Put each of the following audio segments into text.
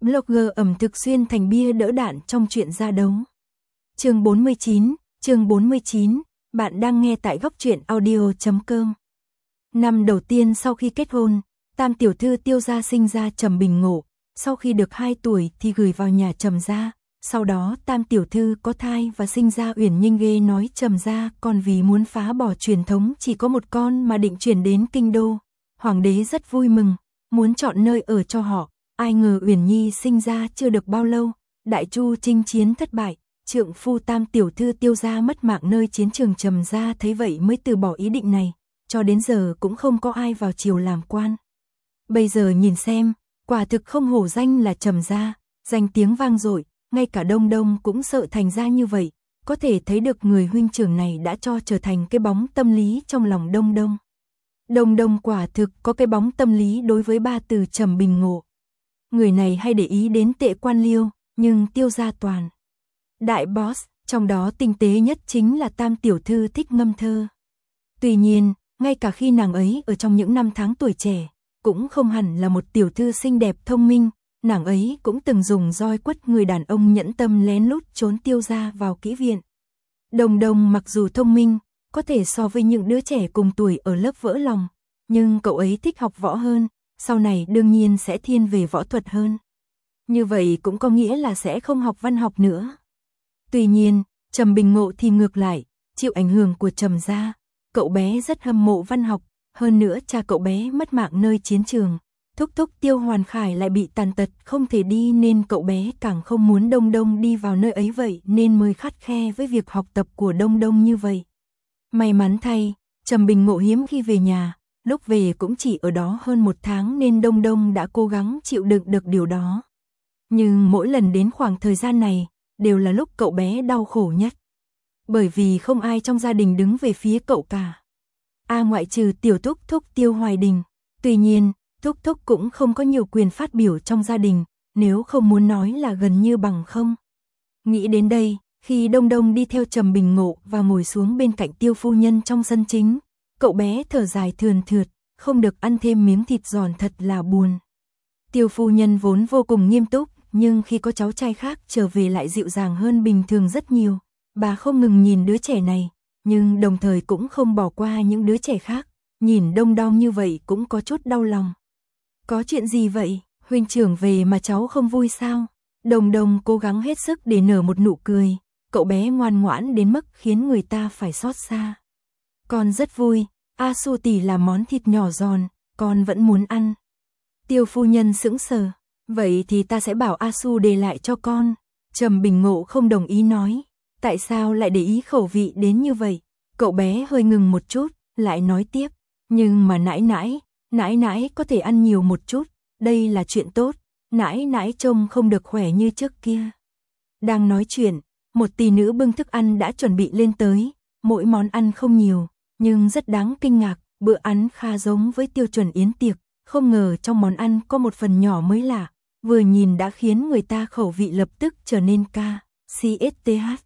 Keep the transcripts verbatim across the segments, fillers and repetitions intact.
Blogger ẩm thực xuyên thành bia đỡ đạn trong chuyện ra đấu. Chương bốn mươi chín, chương bốn mươi chín, bạn đang nghe tại góc truyện audio chấm com. Năm đầu tiên sau khi kết hôn, Tam tiểu thư Tiêu gia sinh ra Trầm Bình Ngộ, sau khi được hai tuổi thì gửi vào nhà Trầm gia, sau đó Tam tiểu thư có thai và sinh ra Uyển Ninh ghê nói Trầm gia còn vì muốn phá bỏ truyền thống chỉ có một con mà định chuyển đến kinh đô. Hoàng đế rất vui mừng, muốn chọn nơi ở cho họ. Ai ngờ Uyển Nhi sinh ra chưa được bao lâu, Đại Chu chinh chiến thất bại, trượng phu Tam tiểu thư Tiêu gia mất mạng nơi chiến trường Trầm gia, thấy vậy mới từ bỏ ý định này, cho đến giờ cũng không có ai vào triều làm quan. Bây giờ nhìn xem, quả thực không hổ danh là Trầm gia, danh tiếng vang dội, ngay cả Đông Đông cũng sợ thành ra như vậy, có thể thấy được người huynh trưởng này đã cho trở thành cái bóng tâm lý trong lòng Đông Đông. Đông Đông quả thực có cái bóng tâm lý đối với ba từ Trầm Bình Ngộ. Người này hay để ý đến tệ quan liêu, nhưng Tiêu gia toàn đại boss, trong đó tinh tế nhất chính là Tam tiểu thư thích ngâm thơ. Tuy nhiên, ngay cả khi nàng ấy ở trong những năm tháng tuổi trẻ, cũng không hẳn là một tiểu thư xinh đẹp thông minh, nàng ấy cũng từng dùng roi quất người đàn ông nhẫn tâm lén lút trốn Tiêu gia vào kỹ viện. Đông Đông mặc dù thông minh, có thể so với những đứa trẻ cùng tuổi ở lớp vỡ lòng, nhưng cậu ấy thích học võ hơn, sau này đương nhiên sẽ thiên về võ thuật hơn. Như vậy cũng có nghĩa là sẽ không học văn học nữa. Tuy nhiên, Trầm Bình Ngộ thì ngược lại, chịu ảnh hưởng của Trầm gia, cậu bé rất hâm mộ văn học, hơn nữa cha cậu bé mất mạng nơi chiến trường, thúc thúc Tiêu Hoàn Khải lại bị tàn tật không thể đi nên cậu bé càng không muốn Đông Đông đi vào nơi ấy, vậy nên mới khắt khe với việc học tập của Đông Đông như vậy. May mắn thay, Trầm Bình Ngộ hiếm khi về nhà, lúc về cũng chỉ ở đó hơn một tháng nên Đông Đông đã cố gắng chịu đựng được điều đó. Nhưng mỗi lần đến khoảng thời gian này, đều là lúc cậu bé đau khổ nhất. Bởi vì không ai trong gia đình đứng về phía cậu cả. A ngoại trừ tiểu thúc thúc Tiêu Hoài Đình. Tuy nhiên, thúc thúc cũng không có nhiều quyền phát biểu trong gia đình, nếu không muốn nói là gần như bằng không. Nghĩ đến đây, khi Đông Đông đi theo Trầm Bình Ngộ và ngồi xuống bên cạnh Tiêu phu nhân trong sân chính, cậu bé thở dài thườn thượt, không được ăn thêm miếng thịt giòn thật là buồn. Tiêu phu nhân vốn vô cùng nghiêm túc, nhưng khi có cháu trai khác trở về lại dịu dàng hơn bình thường rất nhiều. Bà không ngừng nhìn đứa trẻ này, nhưng đồng thời cũng không bỏ qua những đứa trẻ khác. Nhìn Đông Đông như vậy cũng có chút đau lòng. Có chuyện gì vậy? Huynh trưởng về mà cháu không vui sao? Đông Đông cố gắng hết sức để nở một nụ cười. Cậu bé ngoan ngoãn đến mức khiến người ta phải xót xa. Con rất vui, A Su tỷ làm món thịt nhỏ giòn, con vẫn muốn ăn. Tiêu phu nhân sững sờ, vậy thì ta sẽ bảo A Su để lại cho con. Trầm Bình Ngộ không đồng ý nói, tại sao lại để ý khẩu vị đến như vậy? Cậu bé hơi ngừng một chút, lại nói tiếp, nhưng mà nãi nãi, nãi nãi có thể ăn nhiều một chút, đây là chuyện tốt, nãi nãi trông không được khỏe như trước kia. Đang nói chuyện, một tỷ nữ bưng thức ăn đã chuẩn bị lên tới, mỗi món ăn không nhiều, nhưng rất đáng kinh ngạc, bữa ăn khá giống với tiêu chuẩn yến tiệc, không ngờ trong món ăn có một phần nhỏ mới lạ, vừa nhìn đã khiến người ta khẩu vị lập tức trở nên ca, xê ét tê hát.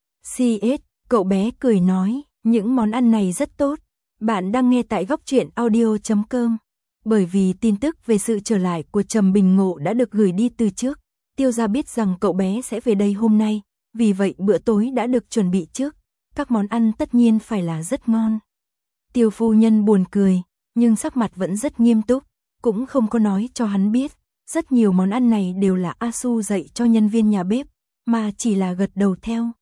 xê ét, cậu bé cười nói, những món ăn này rất tốt, bạn đang nghe tại góc truyện audio chấm com. Bởi vì tin tức về sự trở lại của Trầm Bình Ngộ đã được gửi đi từ trước, Tiêu gia biết rằng cậu bé sẽ về đây hôm nay, vì vậy bữa tối đã được chuẩn bị trước, các món ăn tất nhiên phải là rất ngon. Tiêu phu nhân buồn cười, nhưng sắc mặt vẫn rất nghiêm túc, cũng không có nói cho hắn biết, rất nhiều món ăn này đều là A Su dạy cho nhân viên nhà bếp, mà chỉ là gật đầu theo.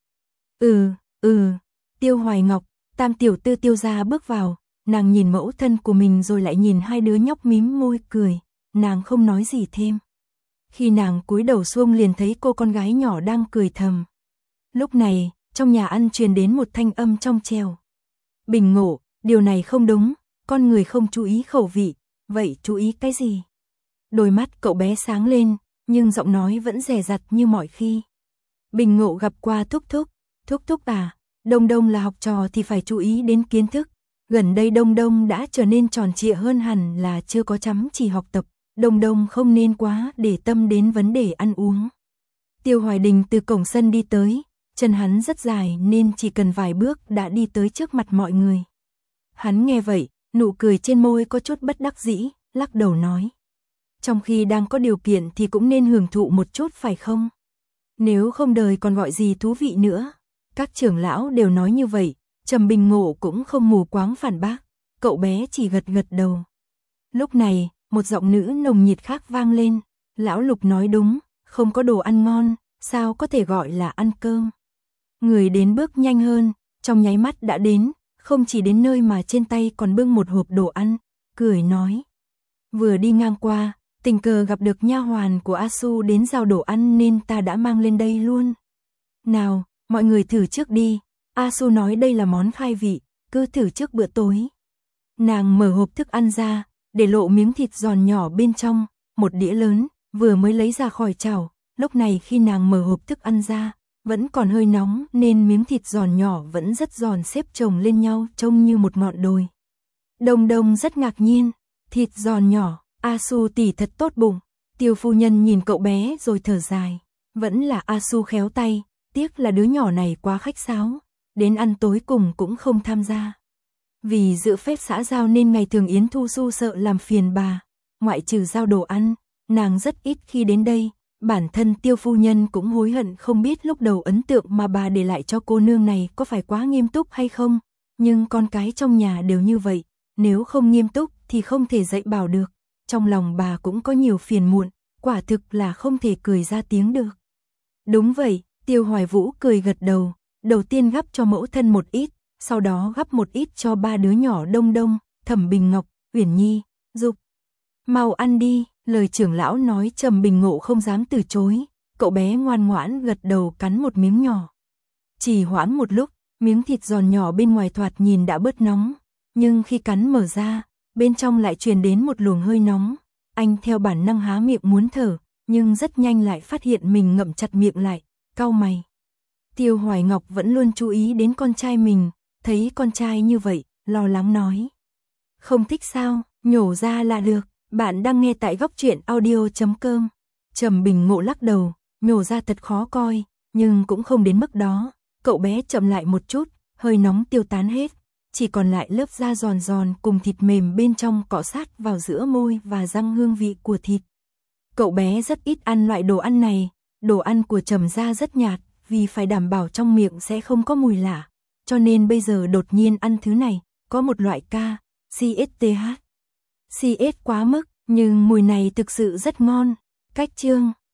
Ừ, ừ, Tiêu Hoài Ngọc, Tam tiểu tư Tiêu gia bước vào, nàng nhìn mẫu thân của mình rồi lại nhìn hai đứa nhóc mím môi cười, nàng không nói gì thêm. Khi nàng cúi đầu xuống liền thấy cô con gái nhỏ đang cười thầm. Lúc này, trong nhà ăn truyền đến một thanh âm trong trẻo. Bình Ngộ, điều này không đúng, con người không chú ý khẩu vị, vậy chú ý cái gì? Đôi mắt cậu bé sáng lên, nhưng giọng nói vẫn dè dặt như mọi khi. Bình Ngộ gặp qua thúc thúc, thúc thúc à, Đông Đông là học trò thì phải chú ý đến kiến thức. Gần đây Đông Đông đã trở nên tròn trịa hơn hẳn là chưa có chăm chỉ học tập, Đông Đông không nên quá để tâm đến vấn đề ăn uống. Tiêu Hoài Đình từ cổng sân đi tới, chân hắn rất dài nên chỉ cần vài bước đã đi tới trước mặt mọi người. Hắn nghe vậy, nụ cười trên môi có chút bất đắc dĩ, lắc đầu nói. trong khi đang có điều kiện thì cũng nên hưởng thụ một chút phải không? Nếu không đời còn gọi gì thú vị nữa. Các trưởng lão đều nói như vậy, Trầm Bình Ngộ cũng không mù quáng phản bác, cậu bé chỉ gật gật đầu. Lúc này, một giọng nữ nồng nhiệt khác vang lên, lão Lục nói đúng, không có đồ ăn ngon, sao có thể gọi là ăn cơm. Người đến bước nhanh hơn, trong nháy mắt đã đến, không chỉ đến nơi mà trên tay còn bưng một hộp đồ ăn, cười nói. Vừa đi ngang qua, tình cờ gặp được nha hoàn của A Su đến giao đồ ăn nên ta đã mang lên đây luôn. Nào, mọi người thử trước đi, A Su nói đây là món khai vị, cứ thử trước bữa tối. Nàng mở hộp thức ăn ra, để lộ miếng thịt giòn nhỏ bên trong, một đĩa lớn, vừa mới lấy ra khỏi chảo, lúc này khi nàng mở hộp thức ăn ra, vẫn còn hơi nóng nên miếng thịt giòn nhỏ vẫn rất giòn xếp chồng lên nhau trông như một ngọn đồi. Đồng Đồng rất ngạc nhiên, thịt giòn nhỏ, A Su tỷ thật tốt bụng. Tiêu phu nhân nhìn cậu bé rồi thở dài, vẫn là A Su khéo tay, tiếc là đứa nhỏ này quá khách sáo, đến ăn tối cùng cũng không tham gia. Vì giữ phép xã giao nên ngày thường Yến Thu Xu sợ làm phiền bà, ngoại trừ giao đồ ăn, nàng rất ít khi đến đây. Bản thân Tiêu phu nhân cũng hối hận không biết lúc đầu ấn tượng mà bà để lại cho cô nương này có phải quá nghiêm túc hay không, nhưng con cái trong nhà đều như vậy, nếu không nghiêm túc thì không thể dạy bảo được. Trong lòng bà cũng có nhiều phiền muộn, quả thực là không thể cười ra tiếng được. Đúng vậy, Tiêu Hoài Vũ cười gật đầu, đầu tiên gắp cho mẫu thân một ít, sau đó gắp một ít cho ba đứa nhỏ Đông Đông, Thẩm Bình Ngọc, Uyển Nhi, Dục. Mau ăn đi, lời trưởng lão nói Trầm Bình Ngộ không dám từ chối, cậu bé ngoan ngoãn gật đầu cắn một miếng nhỏ. Chỉ hoãn một lúc, miếng thịt giòn nhỏ bên ngoài thoạt nhìn đã bớt nóng, nhưng khi cắn mở ra, bên trong lại truyền đến một luồng hơi nóng. Anh theo bản năng há miệng muốn thở, nhưng rất nhanh lại phát hiện mình ngậm chặt miệng lại, cau mày. Tiêu Hoài Ngọc vẫn luôn chú ý đến con trai mình, thấy con trai như vậy, lo lắng nói. Không thích sao, nhổ ra là được, bạn đang nghe tại góc truyện audio chấm com. Trầm Bình Ngộ lắc đầu, nhổ ra thật khó coi, nhưng cũng không đến mức đó. Cậu bé chậm lại một chút, hơi nóng tiêu tán hết, chỉ còn lại lớp da giòn giòn cùng thịt mềm bên trong cọ sát vào giữa môi và răng hương vị của thịt. Cậu bé rất ít ăn loại đồ ăn này, đồ ăn của Trầm gia rất nhạt, vì phải đảm bảo trong miệng sẽ không có mùi lạ, cho nên bây giờ đột nhiên ăn thứ này, có một loại ca, xê ét tê hát. xê ét quá mức, nhưng mùi này thực sự rất ngon. Cách chương